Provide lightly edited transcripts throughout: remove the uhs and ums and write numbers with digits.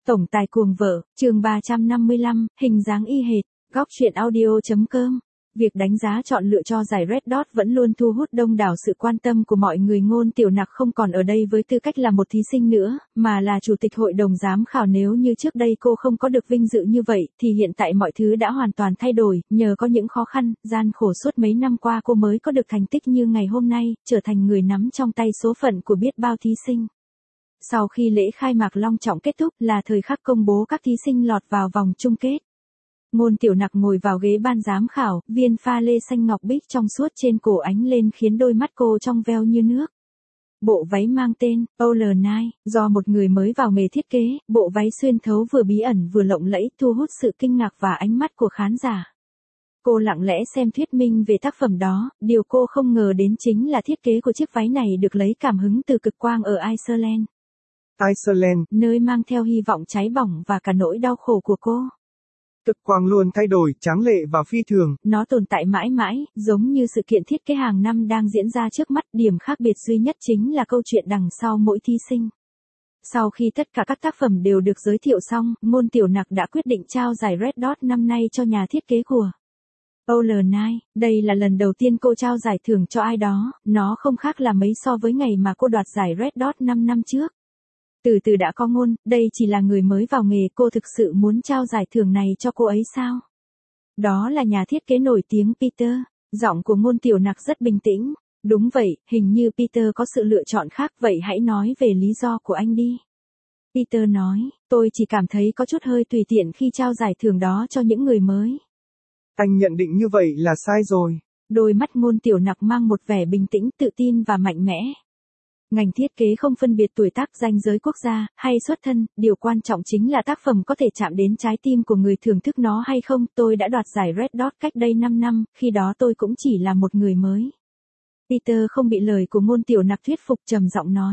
Tổng tài cuồng vợ, chương 355, hình dáng y hệt, góc truyện audio.com. Việc đánh giá chọn lựa cho giải Red Dot vẫn luôn thu hút đông đảo sự quan tâm của mọi người. Ngôn Tiểu Nặc không còn ở đây với tư cách là một thí sinh nữa, mà là chủ tịch hội đồng giám khảo. Nếu như trước đây cô không có được vinh dự như vậy, thì hiện tại mọi thứ đã hoàn toàn thay đổi. Nhờ có những khó khăn, gian khổ suốt mấy năm qua, cô mới có được thành tích như ngày hôm nay, trở thành người nắm trong tay số phận của biết bao thí sinh. Sau khi lễ khai mạc long trọng kết thúc là thời khắc công bố các thí sinh lọt vào vòng chung kết. Ngôn Tiểu Nặc ngồi vào ghế ban giám khảo, viên pha lê xanh ngọc bích trong suốt trên cổ ánh lên khiến đôi mắt cô trong veo như nước. Bộ váy mang tên All-Night, do một người mới vào nghề thiết kế, bộ váy xuyên thấu vừa bí ẩn vừa lộng lẫy, thu hút sự kinh ngạc và ánh mắt của khán giả. Cô lặng lẽ xem thuyết minh về tác phẩm đó, điều cô không ngờ đến chính là thiết kế của chiếc váy này được lấy cảm hứng từ cực quang ở Iceland. Nơi mang theo hy vọng cháy bỏng và cả nỗi đau khổ của cô. Cực quang luôn thay đổi, tráng lệ và phi thường. Nó tồn tại mãi mãi, giống như sự kiện thiết kế hàng năm đang diễn ra trước mắt. Điểm khác biệt duy nhất chính là câu chuyện đằng sau mỗi thí sinh. Sau khi tất cả các tác phẩm đều được giới thiệu xong, Ngôn Tiểu Nặc đã quyết định trao giải Red Dot năm nay cho nhà thiết kế của All-Night. Đây là lần đầu tiên cô trao giải thưởng cho ai đó, nó không khác là mấy so với ngày mà cô đoạt giải Red Dot 5 năm trước. Từ từ đã có ngôn, đây chỉ là người mới vào nghề, cô thực sự muốn trao giải thưởng này cho cô ấy sao? Đó là nhà thiết kế nổi tiếng Peter. Giọng của Ngôn Tiểu Nặc rất bình tĩnh. Đúng vậy, hình như Peter có sự lựa chọn khác, vậy hãy nói về lý do của anh đi. Peter nói, tôi chỉ cảm thấy có chút hơi tùy tiện khi trao giải thưởng đó cho những người mới. Anh nhận định như vậy là sai rồi. Đôi mắt Ngôn Tiểu Nặc mang một vẻ bình tĩnh, tự tin và mạnh mẽ. Ngành thiết kế không phân biệt tuổi tác, ranh giới quốc gia, hay xuất thân, điều quan trọng chính là tác phẩm có thể chạm đến trái tim của người thưởng thức nó hay không. Tôi đã đoạt giải Red Dot cách đây 5 năm, khi đó tôi cũng chỉ là một người mới. Peter không bị lời của Ngôn Tiểu Nặc thuyết phục, trầm giọng nói.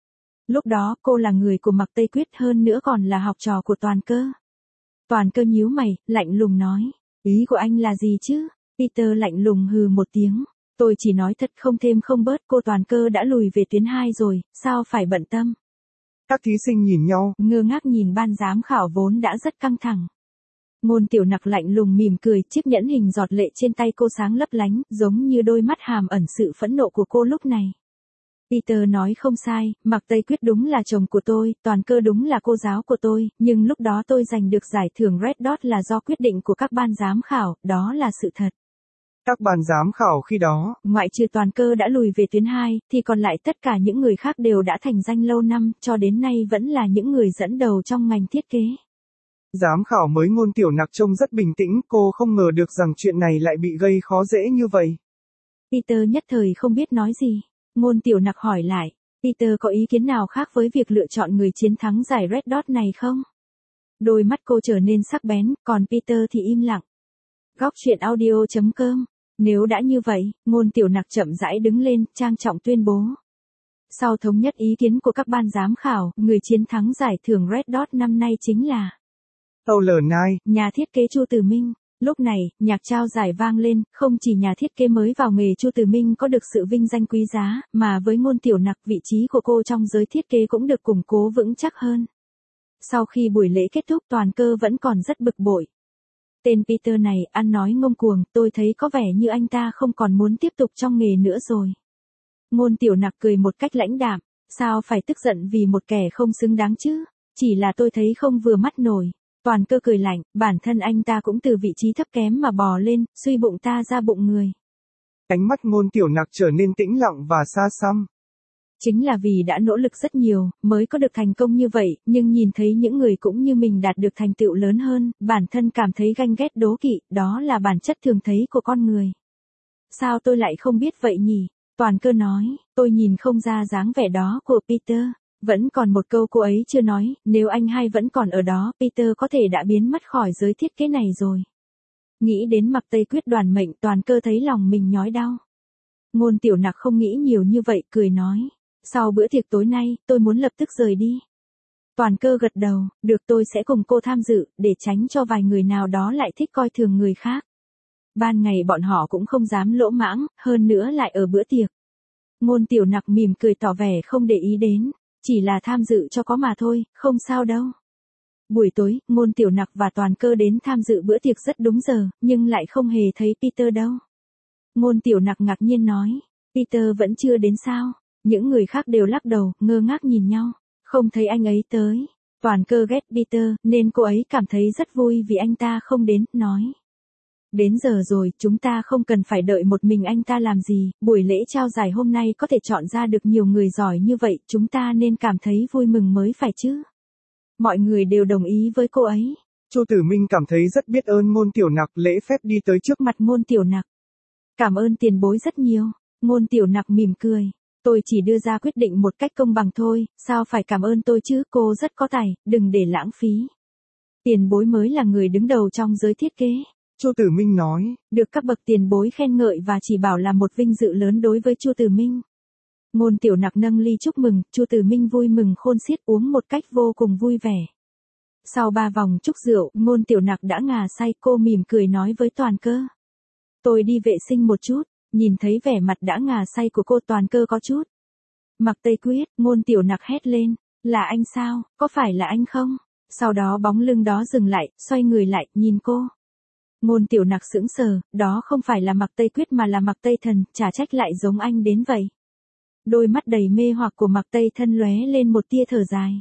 Lúc đó cô là người của Mạc Tây Quyết, hơn nữa còn là học trò của Toàn Cơ. Toàn Cơ nhíu mày, lạnh lùng nói. Ý của anh là gì chứ? Peter lạnh lùng hừ một tiếng. Tôi chỉ nói thật, không thêm không bớt. Cô Toàn Cơ đã lùi về tuyến 2 rồi, sao phải bận tâm? Các thí sinh nhìn nhau, ngơ ngác nhìn ban giám khảo vốn đã rất căng thẳng. Ngôn Tiểu Nặc lạnh lùng mỉm cười, chiếc nhẫn hình giọt lệ trên tay cô sáng lấp lánh, giống như đôi mắt hàm ẩn sự phẫn nộ của cô lúc này. Peter nói không sai, Mạc Tây Quyết đúng là chồng của tôi, Toàn Cơ đúng là cô giáo của tôi, nhưng lúc đó tôi giành được giải thưởng Red Dot là do quyết định của các ban giám khảo, đó là sự thật. Các ban giám khảo khi đó, ngoại trừ Toàn Cơ đã lùi về tuyến 2, thì còn lại tất cả những người khác đều đã thành danh lâu năm, cho đến nay vẫn là những người dẫn đầu trong ngành thiết kế. Giám khảo mới Ngôn Tiểu Nặc trông rất bình tĩnh, cô không ngờ được rằng chuyện này lại bị gây khó dễ như vậy. Peter nhất thời không biết nói gì. Ngôn Tiểu Nặc hỏi lại, Peter có ý kiến nào khác với việc lựa chọn người chiến thắng giải Red Dot này không? Đôi mắt cô trở nên sắc bén, còn Peter thì im lặng. Góc truyện audio.com. Nếu đã như vậy, Ngôn Tiểu Nặc chậm rãi đứng lên, trang trọng tuyên bố. Sau thống nhất ý kiến của các ban giám khảo, người chiến thắng giải thưởng Red Dot năm nay chính là All-Night, nhà thiết kế Chu Từ Minh. Lúc này, nhạc trao giải vang lên, không chỉ nhà thiết kế mới vào nghề Chu Từ Minh có được sự vinh danh quý giá, mà với Ngôn Tiểu Nặc, vị trí của cô trong giới thiết kế cũng được củng cố vững chắc hơn. Sau khi buổi lễ kết thúc, Toàn Cơ vẫn còn rất bực bội. Tên Peter này, ăn nói ngông cuồng, tôi thấy có vẻ như anh ta không còn muốn tiếp tục trong nghề nữa rồi. Ngôn Tiểu Nặc cười một cách lãnh đạm, sao phải tức giận vì một kẻ không xứng đáng chứ, chỉ là tôi thấy không vừa mắt nổi. Toàn Cơ cười lạnh, bản thân anh ta cũng từ vị trí thấp kém mà bò lên, suy bụng ta ra bụng người. Ánh mắt Ngôn Tiểu Nặc trở nên tĩnh lặng và xa xăm. Chính là vì đã nỗ lực rất nhiều, mới có được thành công như vậy, nhưng nhìn thấy những người cũng như mình đạt được thành tựu lớn hơn, bản thân cảm thấy ganh ghét đố kỵ, đó là bản chất thường thấy của con người. Sao tôi lại không biết vậy nhỉ? Toàn Cơ nói, tôi nhìn không ra dáng vẻ đó của Peter. Vẫn còn một câu cô ấy chưa nói, nếu anh hai vẫn còn ở đó, Peter có thể đã biến mất khỏi giới thiết kế này rồi. Nghĩ đến Mạc Tây Quyết đoàn mệnh, Toàn Cơ thấy lòng mình nhói đau. Ngôn Tiểu Nặc không nghĩ nhiều như vậy, cười nói. Sau bữa tiệc tối nay, tôi muốn lập tức rời đi. Toàn Cơ gật đầu, được, tôi sẽ cùng cô tham dự, để tránh cho vài người nào đó lại thích coi thường người khác. Ban ngày bọn họ cũng không dám lỗ mãng, hơn nữa lại ở bữa tiệc. Ngôn Tiểu Nặc mỉm cười tỏ vẻ không để ý đến. Chỉ là tham dự cho có mà thôi, không sao đâu. Buổi tối, Ngôn Tiểu Nặc và Toàn Cơ đến tham dự bữa tiệc rất đúng giờ, nhưng lại không hề thấy Peter đâu. Ngôn Tiểu Nặc ngạc nhiên nói, Peter vẫn chưa đến sao? Những người khác đều lắc đầu, ngơ ngác nhìn nhau. Không thấy anh ấy tới. Toàn Cơ ghét Peter, nên cô ấy cảm thấy rất vui vì anh ta không đến, nói. Đến giờ rồi, chúng ta không cần phải đợi một mình anh ta làm gì, buổi lễ trao giải hôm nay có thể chọn ra được nhiều người giỏi như vậy, chúng ta nên cảm thấy vui mừng mới phải chứ. Mọi người đều đồng ý với cô ấy. Chu Tử Minh cảm thấy rất biết ơn Ngôn Tiểu Nặc, lễ phép đi tới trước mặt Ngôn Tiểu Nặc. Cảm ơn tiền bối rất nhiều. Ngôn Tiểu Nặc mỉm cười. Tôi chỉ đưa ra quyết định một cách công bằng thôi, sao phải cảm ơn tôi chứ, cô rất có tài, đừng để lãng phí. Tiền bối mới là người đứng đầu trong giới thiết kế. Chu Tử Minh nói. Được các bậc tiền bối khen ngợi và chỉ bảo là một vinh dự lớn đối với Chu Tử Minh. Ngôn Tiểu Nặc nâng ly chúc mừng, Chu Tử Minh vui mừng khôn xiết uống một cách vô cùng vui vẻ. Sau 3 vòng chúc rượu, Ngôn Tiểu Nặc đã ngà say, cô mỉm cười nói với Toàn Cơ. Tôi đi vệ sinh một chút. Nhìn thấy vẻ mặt đã ngà say của cô, Toàn Cơ có chút. Mặc Tây Quyết, Ngôn Tiểu Nặc hét lên. Là anh sao, có phải là anh không? Sau đó bóng lưng đó dừng lại, xoay người lại, nhìn cô. Ngôn Tiểu Nặc sững sờ, đó không phải là Mặc Tây Quyết mà là Mặc Tây Thần, chả trách lại giống anh đến vậy. Đôi mắt đầy mê hoặc của Mặc Tây Thân lóe lên một tia thở dài.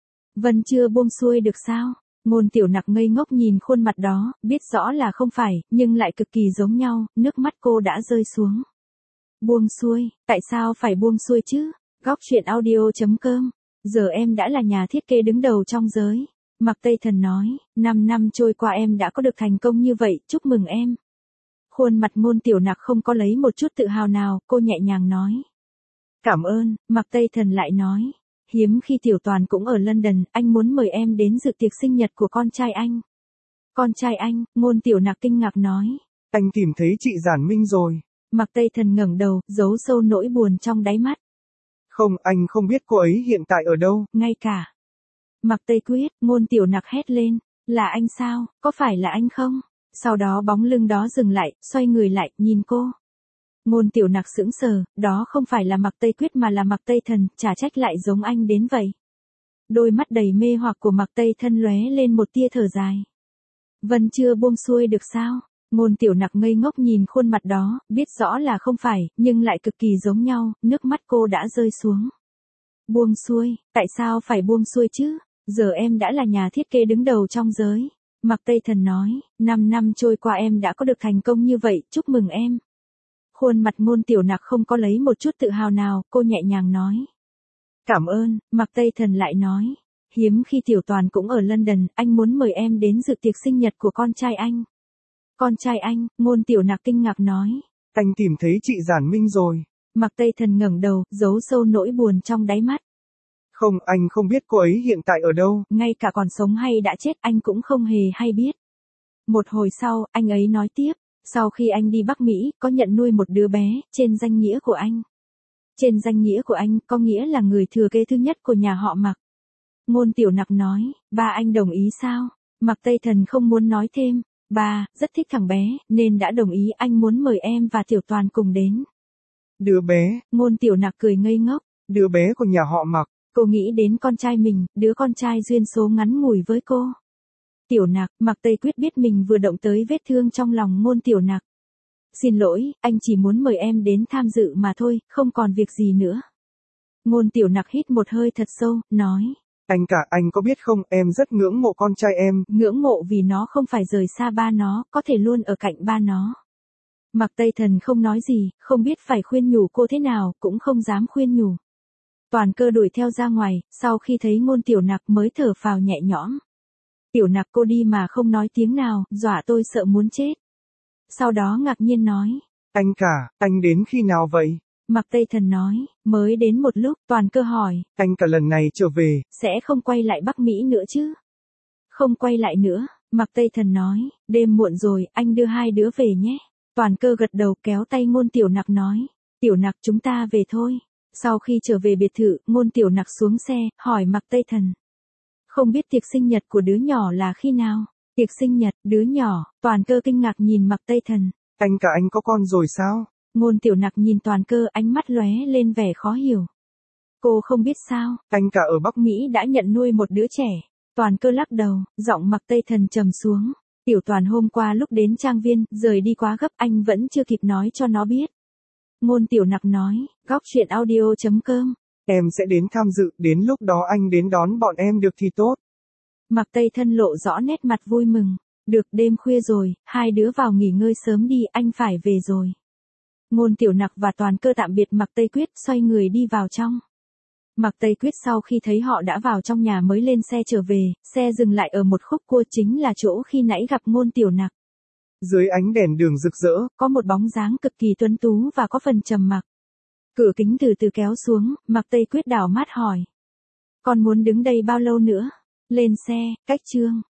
Vẫn chưa buông xuôi được sao? Ngôn Tiểu Nặc ngây ngốc nhìn khuôn mặt đó, biết rõ là không phải, nhưng lại cực kỳ giống nhau, nước mắt cô đã rơi xuống. Buông xuôi, tại sao phải buông xuôi chứ? Góc truyện audio.com. Giờ em đã là nhà thiết kế đứng đầu trong giới. Mặc Tây Thần nói, 5 năm trôi qua em đã có được thành công như vậy, chúc mừng em. Khuôn mặt Ngôn Tiểu Nặc không có lấy một chút tự hào nào, cô nhẹ nhàng nói. Cảm ơn, Mặc Tây Thần lại nói. Hiếm khi Tiểu Toàn cũng ở London, anh muốn mời em đến dự tiệc sinh nhật của con trai anh. Con trai anh, Ngôn Tiểu Nặc kinh ngạc nói. Anh tìm thấy chị Giản Minh rồi. Mặc Tây Thần ngẩng đầu, giấu sâu nỗi buồn trong đáy mắt. Không, anh không biết cô ấy hiện tại ở đâu. Ngay cả. Mặc Tây Quyết, Ngôn Tiểu Nặc hét lên. Là anh sao, có phải là anh không? Sau đó bóng lưng đó dừng lại, xoay người lại, nhìn cô. Ngôn Tiểu Nặc sững sờ, đó không phải là Mặc Tây Quyết mà là Mặc Tây Thần, chả trách lại giống anh đến vậy. Đôi mắt đầy mê hoặc của Mặc Tây Thân lóe lên một tia thở dài. Vẫn chưa buông xuôi được sao? Ngôn Tiểu Nặc ngây ngốc nhìn khuôn mặt đó, biết rõ là không phải, nhưng lại cực kỳ giống nhau, nước mắt cô đã rơi xuống. Buông xuôi, tại sao phải buông xuôi chứ? Giờ em đã là nhà thiết kế đứng đầu trong giới. Mặc Tây Thần nói, 5 năm trôi qua em đã có được thành công như vậy, chúc mừng em. Khuôn mặt Ngôn Tiểu Nặc không có lấy một chút tự hào nào, cô nhẹ nhàng nói. Cảm ơn, Mặc Tây Thần lại nói. Hiếm khi Tiểu Toàn cũng ở London, anh muốn mời em đến dự tiệc sinh nhật của con trai anh. Con trai anh, Ngôn Tiểu Nặc kinh ngạc nói. Anh tìm thấy chị Giản Minh rồi. Mặc Tây Thần ngẩng đầu, giấu sâu nỗi buồn trong đáy mắt. Không, anh không biết cô ấy hiện tại ở đâu. Ngay cả còn sống hay đã chết anh cũng không hề hay biết. Một hồi sau, anh ấy nói tiếp. Sau khi anh đi Bắc Mỹ, có nhận nuôi một đứa bé, trên danh nghĩa của anh. Trên danh nghĩa của anh, có nghĩa là người thừa kế thứ nhất của nhà họ Mặc. Ngôn Tiểu Nặc nói, ba anh đồng ý sao? Mặc Tây Thần không muốn nói thêm. Ba, rất thích thằng bé, nên đã đồng ý, anh muốn mời em và Tiểu Toàn cùng đến. Đứa bé. Ngôn Tiểu Nặc cười ngây ngốc. Đứa bé của nhà họ Mặc. Cô nghĩ đến con trai mình, đứa con trai duyên số ngắn ngủi với cô. Tiểu Nặc, Mặc Tây Quyết biết mình vừa động tới vết thương trong lòng Ngôn Tiểu Nặc. Xin lỗi, anh chỉ muốn mời em đến tham dự mà thôi, không còn việc gì nữa. Ngôn Tiểu Nặc hít một hơi thật sâu, nói. Anh cả, anh có biết không, em rất ngưỡng mộ con trai em. Ngưỡng mộ vì nó không phải rời xa ba nó, có thể luôn ở cạnh ba nó. Mặc Tây Thần không nói gì, không biết phải khuyên nhủ cô thế nào, cũng không dám khuyên nhủ. Toàn Cơ đuổi theo ra ngoài, sau khi thấy Ngôn Tiểu Nặc mới thở phào nhẹ nhõm. Tiểu Nặc, cô đi mà không nói tiếng nào, dọa tôi sợ muốn chết. Sau đó ngạc nhiên nói. Anh cả, anh đến khi nào vậy? Mặc Tây Thần nói, mới đến một lúc. Toàn Cơ hỏi. Anh cả lần này trở về, sẽ không quay lại Bắc Mỹ nữa chứ? Không quay lại nữa, Mặc Tây Thần nói, đêm muộn rồi, anh đưa hai đứa về nhé. Toàn Cơ gật đầu kéo tay Ngôn Tiểu Nặc nói. Tiểu Nặc, chúng ta về thôi. Sau khi trở về biệt thự, Ngôn Tiểu Nặc xuống xe, hỏi Mặc Tây Thần. Không biết tiệc sinh nhật của đứa nhỏ là khi nào? Tiệc sinh nhật, đứa nhỏ, Toàn Cơ kinh ngạc nhìn Mặc Tây Thần. Anh cả anh có con rồi sao? Ngôn Tiểu Nặc nhìn Toàn Cơ, ánh mắt lóe lên vẻ khó hiểu. Cô không biết sao? Anh cả ở Bắc Mỹ đã nhận nuôi một đứa trẻ. Toàn Cơ lắc đầu, giọng Mạc Tây Thần trầm xuống. Tiểu Toàn hôm qua lúc đến trang viên, rời đi quá gấp, anh vẫn chưa kịp nói cho nó biết. Ngôn Tiểu Nặc nói, góc truyện audio.com. Em sẽ đến tham dự, đến lúc đó anh đến đón bọn em được thì tốt. Mạc Tây Thân lộ rõ nét mặt vui mừng. Được, đêm khuya rồi, hai đứa vào nghỉ ngơi sớm đi, anh phải về rồi. Ngôn Tiểu Nặc và Toàn Cơ tạm biệt Mạc Tây Quyết, xoay người đi vào trong. Mạc Tây Quyết sau khi thấy họ đã vào trong nhà mới lên xe trở về, xe dừng lại ở một khúc cua, chính là chỗ khi nãy gặp Ngôn Tiểu Nặc. Dưới ánh đèn đường rực rỡ, có một bóng dáng cực kỳ tuấn tú và có phần trầm mặc. Cửa kính từ từ kéo xuống, Mạc Tây Quyết đảo mắt hỏi. Còn muốn đứng đây bao lâu nữa? Lên xe, cách Trương.